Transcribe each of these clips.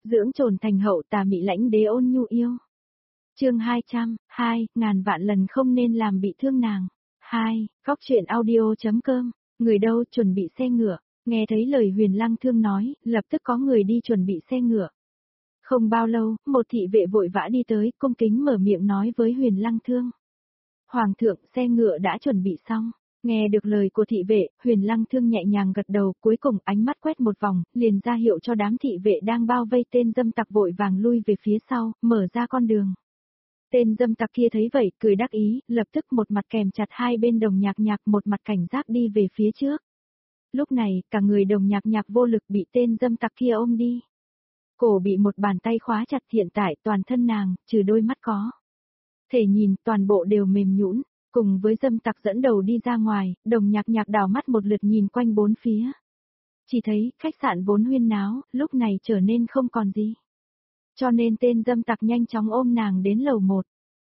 dưỡng trồn thành hậu tà mị lãnh đế ôn nhu yêu. Chương 202, ngàn vạn lần không nên làm bị thương nàng. 2, góc truyện audio.com, người đâu chuẩn bị xe ngựa, nghe thấy lời Huyền Lăng Thương nói, lập tức có người đi chuẩn bị xe ngựa. Không bao lâu, một thị vệ vội vã đi tới, cung kính mở miệng nói với Huyền Lăng Thương. Hoàng thượng, xe ngựa đã chuẩn bị xong. Nghe được lời của thị vệ, Huyền Lăng Thương nhẹ nhàng gật đầu, cuối cùng ánh mắt quét một vòng, liền ra hiệu cho đám thị vệ đang bao vây tên dâm tặc vội vàng lui về phía sau, mở ra con đường. Tên dâm tặc kia thấy vậy, cười đắc ý, lập tức một mặt kèm chặt hai bên Đồng Nhạc Nhạc, một mặt cảnh giác đi về phía trước. Lúc này, cả người Đồng Nhạc Nhạc vô lực bị tên dâm tặc kia ôm đi. Cổ bị một bàn tay khóa chặt, hiện tại toàn thân nàng, trừ đôi mắt có thể nhìn, toàn bộ đều mềm nhũn. Cùng với dâm tặc dẫn đầu đi ra ngoài, Đồng Nhạc Nhạc đảo mắt một lượt nhìn quanh bốn phía. Chỉ thấy, khách sạn vốn huyên náo, lúc này trở nên không còn gì. Cho nên tên dâm tặc nhanh chóng ôm nàng đến lầu 1.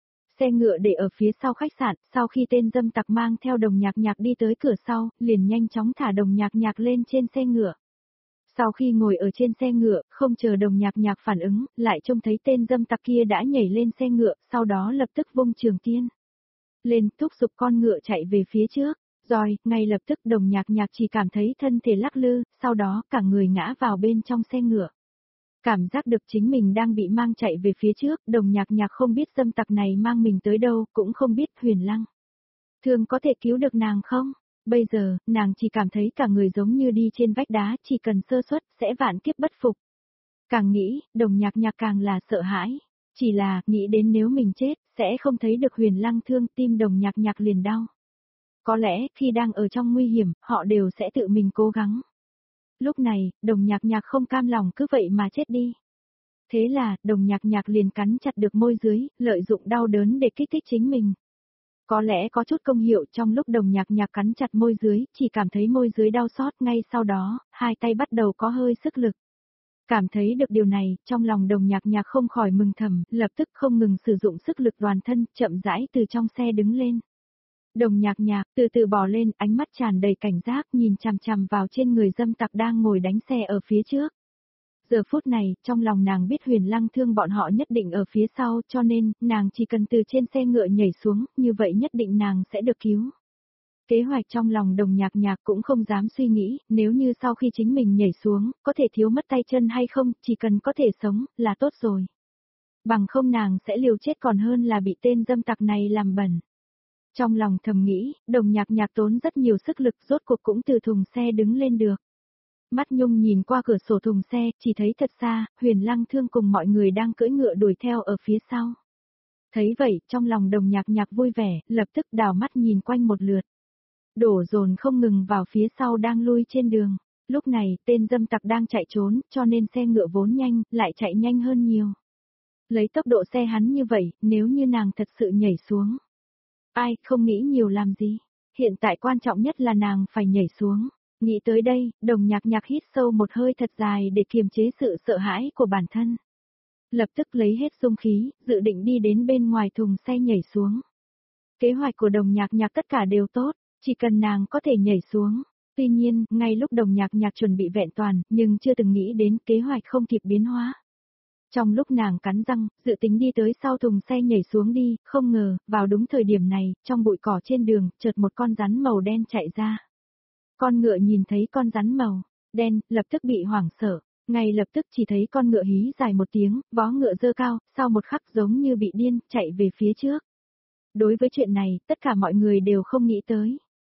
Xe ngựa để ở phía sau khách sạn, sau khi tên dâm tặc mang theo Đồng Nhạc Nhạc đi tới cửa sau, liền nhanh chóng thả Đồng Nhạc Nhạc lên trên xe ngựa. Sau khi ngồi ở trên xe ngựa, không chờ Đồng Nhạc Nhạc phản ứng, lại trông thấy tên dâm tặc kia đã nhảy lên xe ngựa, sau đó lập tức vung trường tiên lên, thúc giục con ngựa chạy về phía trước. Rồi, ngay lập tức Đồng Nhạc Nhạc chỉ cảm thấy thân thể lắc lư, sau đó cả người ngã vào bên trong xe ngựa. Cảm giác được chính mình đang bị mang chạy về phía trước, Đồng Nhạc Nhạc không biết dâm tặc này mang mình tới đâu, cũng không biết Huyền Lăng Thương có thể cứu được nàng không. Bây giờ, nàng chỉ cảm thấy cả người giống như đi trên vách đá, chỉ cần sơ suất, sẽ vạn kiếp bất phục. Càng nghĩ, Đồng Nhạc Nhạc càng là sợ hãi. Chỉ là, nghĩ đến nếu mình chết, sẽ không thấy được Huyền Lăng Thương, tim Đồng Nhạc Nhạc liền đau. Có lẽ, khi đang ở trong nguy hiểm, họ đều sẽ tự mình cố gắng. Lúc này, Đồng Nhạc Nhạc không cam lòng cứ vậy mà chết đi. Thế là, Đồng Nhạc Nhạc liền cắn chặt được môi dưới, lợi dụng đau đớn để kích thích chính mình. Có lẽ có chút công hiệu, trong lúc Đồng Nhạc Nhạc cắn chặt môi dưới, chỉ cảm thấy môi dưới đau xót, ngay sau đó, hai tay bắt đầu có hơi sức lực. Cảm thấy được điều này, trong lòng Đồng Nhạc Nhạc không khỏi mừng thầm, lập tức không ngừng sử dụng sức lực toàn thân, chậm rãi từ trong xe đứng lên. Đồng Nhạc Nhạc từ từ bò lên, ánh mắt tràn đầy cảnh giác, nhìn chằm chằm vào trên người dâm tặc đang ngồi đánh xe ở phía trước. Giờ phút này, trong lòng nàng biết Huyền Lăng Thương bọn họ nhất định ở phía sau, cho nên, nàng chỉ cần từ trên xe ngựa nhảy xuống, như vậy nhất định nàng sẽ được cứu. Kế hoạch trong lòng Đồng Nhạc Nhạc cũng không dám suy nghĩ, nếu như sau khi chính mình nhảy xuống, có thể thiếu mất tay chân hay không, chỉ cần có thể sống, là tốt rồi. Bằng không nàng sẽ liều chết còn hơn là bị tên dâm tặc này làm bẩn. Trong lòng thầm nghĩ, Đồng Nhạc Nhạc tốn rất nhiều sức lực, rốt cuộc cũng từ thùng xe đứng lên được. Mắt Nhung nhìn qua cửa sổ thùng xe, chỉ thấy thật xa, Huyền Lăng Thương cùng mọi người đang cưỡi ngựa đuổi theo ở phía sau. Thấy vậy, trong lòng Đồng Nhạc Nhạc vui vẻ, lập tức đảo mắt nhìn quanh một lượt. Đổ dồn không ngừng vào phía sau đang lui trên đường. Lúc này, tên dâm tặc đang chạy trốn, cho nên xe ngựa vốn nhanh, lại chạy nhanh hơn nhiều. Lấy tốc độ xe hắn như vậy, nếu như nàng thật sự nhảy xuống. Ai, không nghĩ nhiều làm gì. Hiện tại quan trọng nhất là nàng phải nhảy xuống. Nghĩ tới đây, Đồng Nhạc Nhạc hít sâu một hơi thật dài để kiềm chế sự sợ hãi của bản thân. Lập tức lấy hết dung khí, dự định đi đến bên ngoài thùng xe nhảy xuống. Kế hoạch của Đồng Nhạc Nhạc tất cả đều tốt, chỉ cần nàng có thể nhảy xuống. Tuy nhiên, ngay lúc Đồng Nhạc Nhạc chuẩn bị vẹn toàn, nhưng chưa từng nghĩ đến kế hoạch không kịp biến hóa. Trong lúc nàng cắn răng, dự tính đi tới sau thùng xe nhảy xuống đi, không ngờ, vào đúng thời điểm này, trong bụi cỏ trên đường, chợt một con rắn màu đen chạy ra. Con ngựa nhìn thấy con rắn màu đen, lập tức bị hoảng sợ, ngay lập tức chỉ thấy con ngựa hí dài một tiếng, vó ngựa giơ cao, sau một khắc giống như bị điên, chạy về phía trước. Đối với chuyện này, tất cả mọi người đều không nghĩ tới.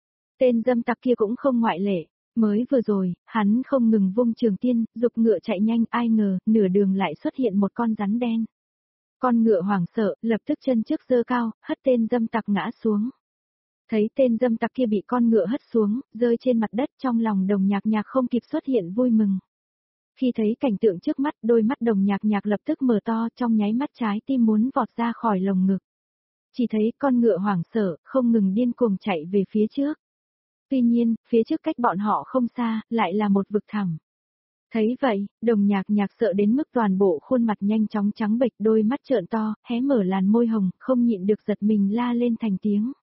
Tên dâm tặc kia cũng không ngoại lệ. Mới vừa rồi, hắn không ngừng vung trường tiên, giục ngựa chạy nhanh, ai ngờ, nửa đường lại xuất hiện một con rắn đen. Con ngựa hoảng sợ, lập tức chân trước giơ cao, hất tên dâm tặc ngã xuống. Thấy tên dâm tặc kia bị con ngựa hất xuống, rơi trên mặt đất, trong lòng Đồng Nhạc Nhạc không kịp xuất hiện vui mừng. Khi thấy cảnh tượng trước mắt, đôi mắt Đồng Nhạc Nhạc lập tức mở to, trong nháy mắt trái tim muốn vọt ra khỏi lồng ngực. Chỉ thấy con ngựa hoảng sợ, không ngừng điên cuồng chạy về phía trước. Tuy nhiên, phía trước cách bọn họ không xa, lại là một vực thẳm. Thấy vậy, Đồng Nhạc Nhạc sợ đến mức toàn bộ khuôn mặt nhanh chóng trắng bệch, đôi mắt trợn to, hé mở làn môi hồng, không nhịn được giật mình la lên thành tiếng.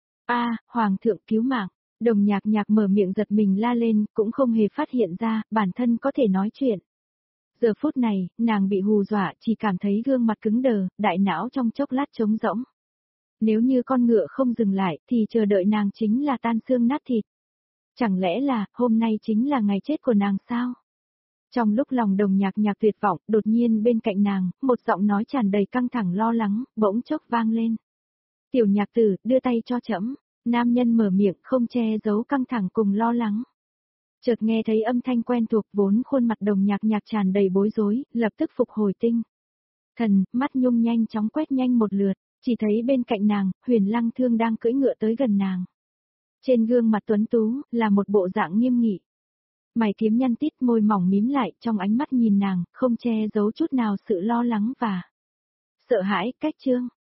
Hoàng thượng cứu mạng. Đồng Nhạc Nhạc mở miệng giật mình la lên, cũng không hề phát hiện ra, bản thân có thể nói chuyện. Giờ phút này, nàng bị hù dọa, chỉ cảm thấy gương mặt cứng đờ, đại não trong chốc lát trống rỗng. Nếu như con ngựa không dừng lại, thì chờ đợi nàng chính là tan xương nát thịt. Chẳng lẽ là, hôm nay chính là ngày chết của nàng sao? Trong lúc lòng Đồng Nhạc Nhạc tuyệt vọng, đột nhiên bên cạnh nàng, một giọng nói tràn đầy căng thẳng lo lắng, bỗng chốc vang lên. Tiểu Nhạc tử, đưa tay cho trẫm. Nam nhân mở miệng không che giấu căng thẳng cùng lo lắng. Chợt nghe thấy âm thanh quen thuộc, vốn khuôn mặt Đồng Nhạc Nhạc tràn đầy bối rối, lập tức phục hồi tinh thần, mắt nhung nhanh chóng quét nhanh một lượt, chỉ thấy bên cạnh nàng, Huyền Lăng Thương đang cưỡi ngựa tới gần nàng. Trên gương mặt tuấn tú, là một bộ dạng nghiêm nghị. Mày kiếm nhăn tít, môi mỏng mím lại, trong ánh mắt nhìn nàng, không che giấu chút nào sự lo lắng và sợ hãi. Cách chương